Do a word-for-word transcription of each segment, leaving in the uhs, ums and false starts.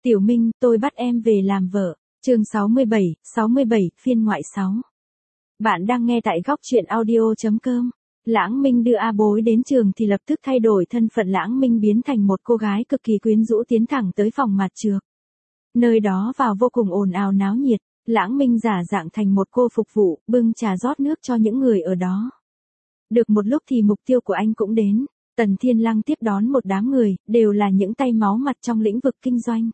Tiểu Minh, tôi bắt em về làm vợ. Chương sáu mươi bảy, sáu mươi bảy, phiên ngoại sáu. Bạn đang nghe tại góc truyện audio chấm com. Lãng Minh đưa A Bối đến trường thì lập tức thay đổi thân phận, Lãng Minh biến thành một cô gái cực kỳ quyến rũ tiến thẳng tới phòng mặt trược. Nơi đó vào vô cùng ồn ào náo nhiệt, Lãng Minh giả dạng thành một cô phục vụ, bưng trà rót nước cho những người ở đó. Được một lúc thì mục tiêu của anh cũng đến. Tần Thiên Lăng tiếp đón một đám người, đều là những tay máu mặt trong lĩnh vực kinh doanh.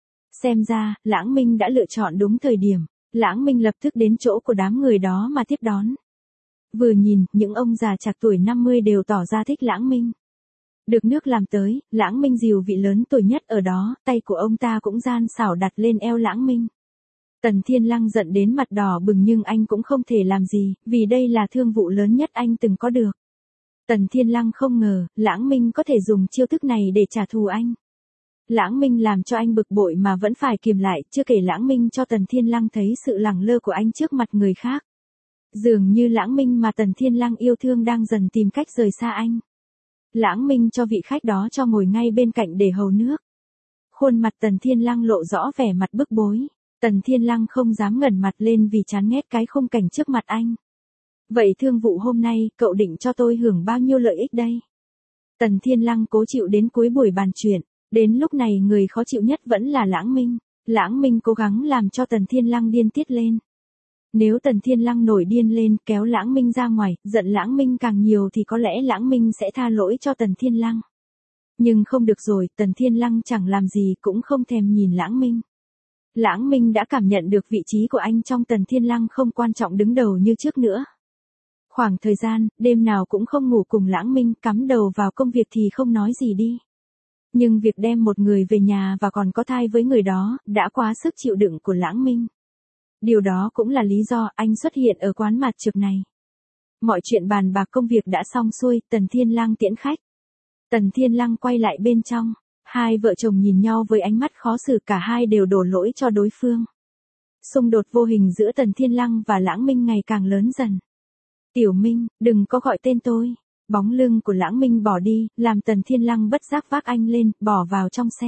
Xem ra, Lãng Minh đã lựa chọn đúng thời điểm. Lãng Minh lập tức đến chỗ của đám người đó mà tiếp đón. Vừa nhìn, những ông già trạc tuổi năm mươi đều tỏ ra thích Lãng Minh. Được nước làm tới, Lãng Minh dìu vị lớn tuổi nhất ở đó, tay của ông ta cũng gian xảo đặt lên eo Lãng Minh. Tần Thiên Lăng giận đến mặt đỏ bừng nhưng anh cũng không thể làm gì, vì đây là thương vụ lớn nhất anh từng có được. Tần Thiên Lăng không ngờ, Lãng Minh có thể dùng chiêu thức này để trả thù anh. Lãng Minh làm cho anh bực bội mà vẫn phải kiềm lại, chưa kể Lãng Minh cho Tần Thiên Lăng thấy sự lẳng lơ của anh trước mặt người khác. Dường như Lãng Minh mà Tần Thiên Lăng yêu thương đang dần tìm cách rời xa anh. Lãng Minh cho vị khách đó cho ngồi ngay bên cạnh để hầu nước. Khuôn mặt Tần Thiên Lăng lộ rõ vẻ mặt bức bối. Tần Thiên Lăng không dám ngẩng mặt lên vì chán ghét cái khung cảnh trước mặt anh. Vậy thương vụ hôm nay, cậu định cho tôi hưởng bao nhiêu lợi ích đây? Tần Thiên Lăng cố chịu đến cuối buổi bàn chuyện. Đến lúc này người khó chịu nhất vẫn là Lãng Minh. Lãng Minh cố gắng làm cho Tần Thiên Lăng điên tiết lên. Nếu Tần Thiên Lăng nổi điên lên kéo Lãng Minh ra ngoài, giận Lãng Minh càng nhiều thì có lẽ Lãng Minh sẽ tha lỗi cho Tần Thiên Lăng. Nhưng không được rồi, Tần Thiên Lăng chẳng làm gì cũng không thèm nhìn Lãng Minh. Lãng Minh đã cảm nhận được vị trí của anh trong Tần Thiên Lăng không quan trọng đứng đầu như trước nữa. Khoảng thời gian, đêm nào cũng không ngủ cùng Lãng Minh, cắm đầu vào công việc thì không nói gì đi. Nhưng việc đem một người về nhà và còn có thai với người đó, đã quá sức chịu đựng của Lãng Minh. Điều đó cũng là lý do anh xuất hiện ở quán mặt trược này. Mọi chuyện bàn bạc công việc đã xong xuôi, Tần Thiên Lăng tiễn khách. Tần Thiên Lăng quay lại bên trong. Hai vợ chồng nhìn nhau với ánh mắt khó xử, cả hai đều đổ lỗi cho đối phương. Xung đột vô hình giữa Tần Thiên Lăng và Lãng Minh ngày càng lớn dần. Tiểu Minh, đừng có gọi tên tôi. Bóng lưng của Lãng Minh bỏ đi, làm Tần Thiên Lăng bất giác vác anh lên, bỏ vào trong xe.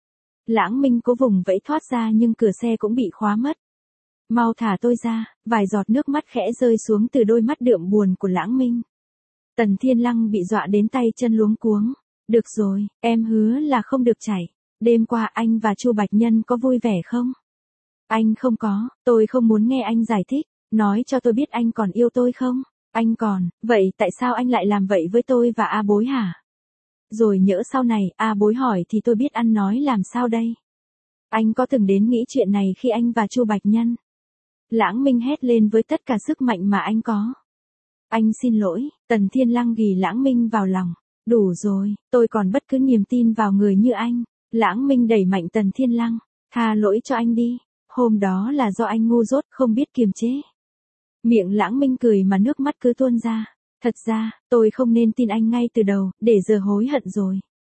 Lãng Minh cố vùng vẫy thoát ra nhưng cửa xe cũng bị khóa mất. Mau thả tôi ra, vài giọt nước mắt khẽ rơi xuống từ đôi mắt đượm buồn của Lãng Minh. Tần Thiên Lăng bị dọa đến tay chân luống cuống. Được rồi, em hứa là không được chảy. Đêm qua anh và Chu Bạch Nhân có vui vẻ không? Anh không có, tôi không muốn nghe anh giải thích. Nói cho tôi biết anh còn yêu tôi không? Anh còn, vậy tại sao anh lại làm vậy với tôi và A Bối hả? Rồi nhỡ sau này, A Bối hỏi thì tôi biết ăn nói làm sao đây? Anh có từng đến nghĩ chuyện này khi anh và Chu Bạch Nhân? Lãng Minh hét lên với tất cả sức mạnh mà anh có. Anh xin lỗi, Tần Thiên Lăng ghì Lãng Minh vào lòng. Đủ rồi, tôi còn bất cứ niềm tin vào người như anh. Lãng Minh đẩy mạnh Tần Thiên Lăng. Tha lỗi cho anh đi. Hôm đó là do anh ngu dốt không biết kiềm chế. Miệng Lãng Minh cười mà nước mắt cứ tuôn ra. Thật ra, tôi không nên tin anh ngay từ đầu, để giờ hối hận rồi.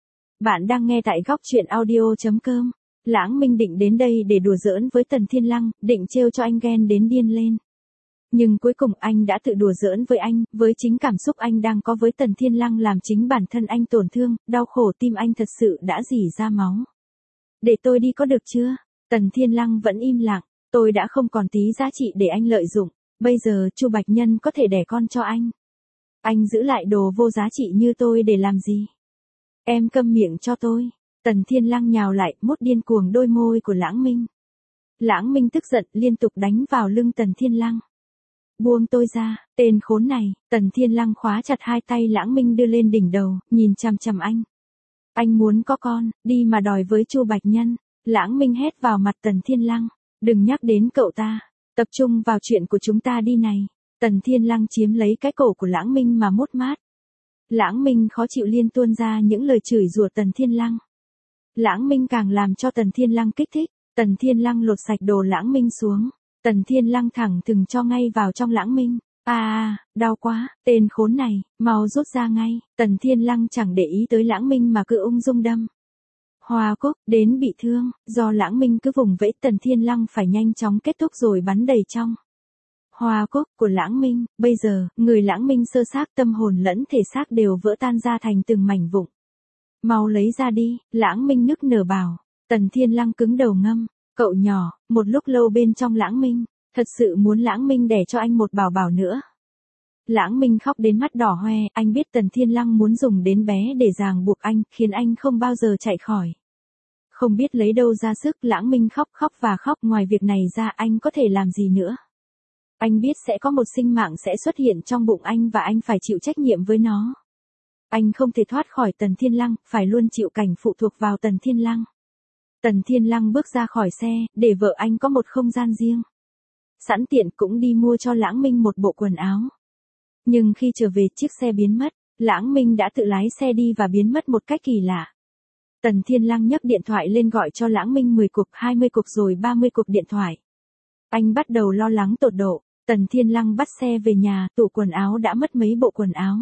Bạn đang nghe tại góc truyện audio chấm com. Lãng Minh định đến đây để đùa giỡn với Tần Thiên Lăng, định trêu cho anh ghen đến điên lên. Nhưng cuối cùng anh đã tự đùa giỡn với anh, với chính cảm xúc anh đang có với Tần Thiên Lăng làm chính bản thân anh tổn thương, đau khổ, tim anh thật sự đã rỉ ra máu. Để tôi đi có được chưa? Tần Thiên Lăng vẫn im lặng, tôi đã không còn tí giá trị để anh lợi dụng, bây giờ Chu Bạch Nhân có thể đẻ con cho anh. Anh giữ lại đồ vô giá trị như tôi để làm gì? Em câm miệng cho tôi. Tần Thiên Lăng nhào lại, mút điên cuồng đôi môi của Lãng Minh. Lãng Minh tức giận liên tục đánh vào lưng Tần Thiên Lăng. Buông tôi ra, tên khốn này. Tần Thiên Lăng khóa chặt hai tay Lãng Minh đưa lên đỉnh đầu, nhìn chằm chằm anh. Anh muốn có con, đi mà đòi với Chu Bạch Nhân. Lãng Minh hét vào mặt Tần Thiên Lăng. Đừng nhắc đến cậu ta, tập trung vào chuyện của chúng ta đi này. Tần Thiên Lăng chiếm lấy cái cổ của Lãng Minh mà mút mát. Lãng Minh khó chịu liên tuôn ra những lời chửi rủa Tần Thiên Lăng. Lãng Minh càng làm cho Tần Thiên Lăng kích thích. Tần Thiên Lăng lột sạch đồ Lãng Minh xuống. Tần Thiên Lăng thẳng thừng cho ngay vào trong Lãng Minh. À, à, đau quá, tên khốn này, mau rút ra ngay. Tần Thiên Lăng chẳng để ý tới Lãng Minh mà cứ ung dung đâm. Hoa Cúc, đến bị thương, do Lãng Minh cứ vùng vẫy Tần Thiên Lăng phải nhanh chóng kết thúc rồi bắn đầy trong. Hoa Cúc của Lãng Minh, bây giờ, người Lãng Minh sơ xác tâm hồn lẫn thể xác đều vỡ tan ra thành từng mảnh vụn. Mau lấy ra đi, Lãng Minh nức nở bảo. Tần Thiên Lăng cứng đầu ngâm, cậu nhỏ, một lúc lâu bên trong Lãng Minh, thật sự muốn Lãng Minh đẻ cho anh một bảo bảo nữa. Lãng Minh khóc đến mắt đỏ hoe, anh biết Tần Thiên Lăng muốn dùng đến bé để ràng buộc anh, khiến anh không bao giờ chạy khỏi. Không biết lấy đâu ra sức, Lãng Minh khóc khóc và khóc, ngoài việc này ra anh có thể làm gì nữa. Anh biết sẽ có một sinh mạng sẽ xuất hiện trong bụng anh và anh phải chịu trách nhiệm với nó. Anh không thể thoát khỏi Tần Thiên Lăng, phải luôn chịu cảnh phụ thuộc vào Tần Thiên Lăng. Tần Thiên Lăng bước ra khỏi xe, để vợ anh có một không gian riêng. Sẵn tiện cũng đi mua cho Lãng Minh một bộ quần áo. Nhưng khi trở về chiếc xe biến mất, Lãng Minh đã tự lái xe đi và biến mất một cách kỳ lạ. Tần Thiên Lăng nhấc điện thoại lên gọi cho Lãng Minh mười cuộc, hai mươi cuộc rồi ba mươi cuộc điện thoại. Anh bắt đầu lo lắng tột độ. Tần Thiên Lăng bắt xe về nhà, tủ quần áo đã mất mấy bộ quần áo.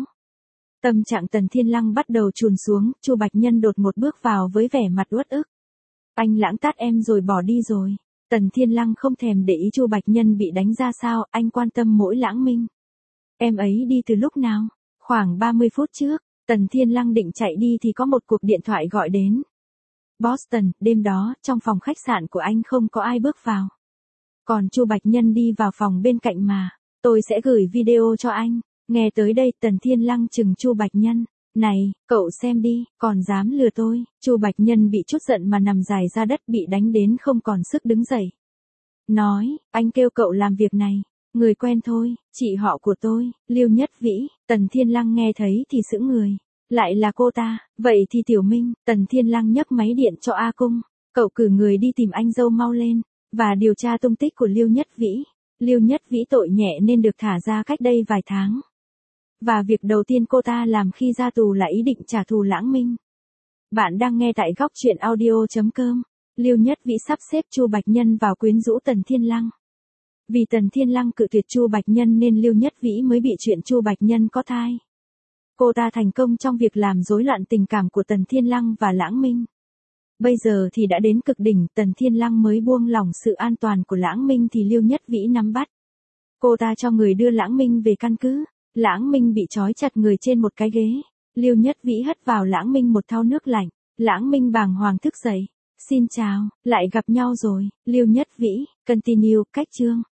Tâm trạng Tần Thiên Lăng bắt đầu chùn xuống, Chu Bạch Nhân đột một bước vào với vẻ mặt uất ức. Anh lãng tát em rồi bỏ đi rồi. Tần Thiên Lăng không thèm để ý Chu Bạch Nhân bị đánh ra sao, anh quan tâm mỗi Lãng Minh. Em ấy đi từ lúc nào? Khoảng ba mươi phút trước, Tần Thiên Lăng định chạy đi thì có một cuộc điện thoại gọi đến. Boston, đêm đó, trong phòng khách sạn của anh không có ai bước vào. Còn Chu Bạch Nhân đi vào phòng bên cạnh mà. Tôi sẽ gửi video cho anh. Nghe tới đây Tần Thiên Lăng chừng Chu Bạch Nhân. Này, cậu xem đi, còn dám lừa tôi. Chu Bạch Nhân bị chút giận mà nằm dài ra đất, bị đánh đến không còn sức đứng dậy. Nói, anh kêu cậu làm việc này. Người quen thôi, chị họ của tôi, Lưu Nhất Vĩ. Tần Thiên Lăng nghe thấy thì sững người. Lại là cô ta, vậy thì Tiểu Minh. Tần Thiên Lăng nhấc máy điện cho A Cung. Cậu cử người đi tìm anh dâu mau lên. Và điều tra tung tích của Lưu Nhất Vĩ. Lưu Nhất Vĩ tội nhẹ nên được thả ra cách đây vài tháng. Và việc đầu tiên cô ta làm khi ra tù là ý định trả thù Lãng Minh. Bạn đang nghe tại góc truyện audio chấm com. Lưu Nhất Vĩ sắp xếp Chu Bạch Nhân vào quyến rũ Tần Thiên Lăng. Vì Tần Thiên Lăng cự tuyệt Chu Bạch Nhân nên Lưu Nhất Vĩ mới bị chuyện Chu Bạch Nhân có thai. Cô ta thành công trong việc làm rối loạn tình cảm của Tần Thiên Lăng và Lãng Minh. Bây giờ thì đã đến cực đỉnh, Tần Thiên Lăng mới buông lỏng sự an toàn của Lãng Minh thì Lưu Nhất Vĩ nắm bắt. Cô ta cho người đưa Lãng Minh về căn cứ. Lãng Minh bị trói chặt người trên một cái ghế. Lưu Nhất Vĩ hất vào Lãng Minh một thau nước lạnh. Lãng Minh bàng hoàng thức dậy. Xin chào, lại gặp nhau rồi. Lưu Nhất Vĩ, continue, cách chương.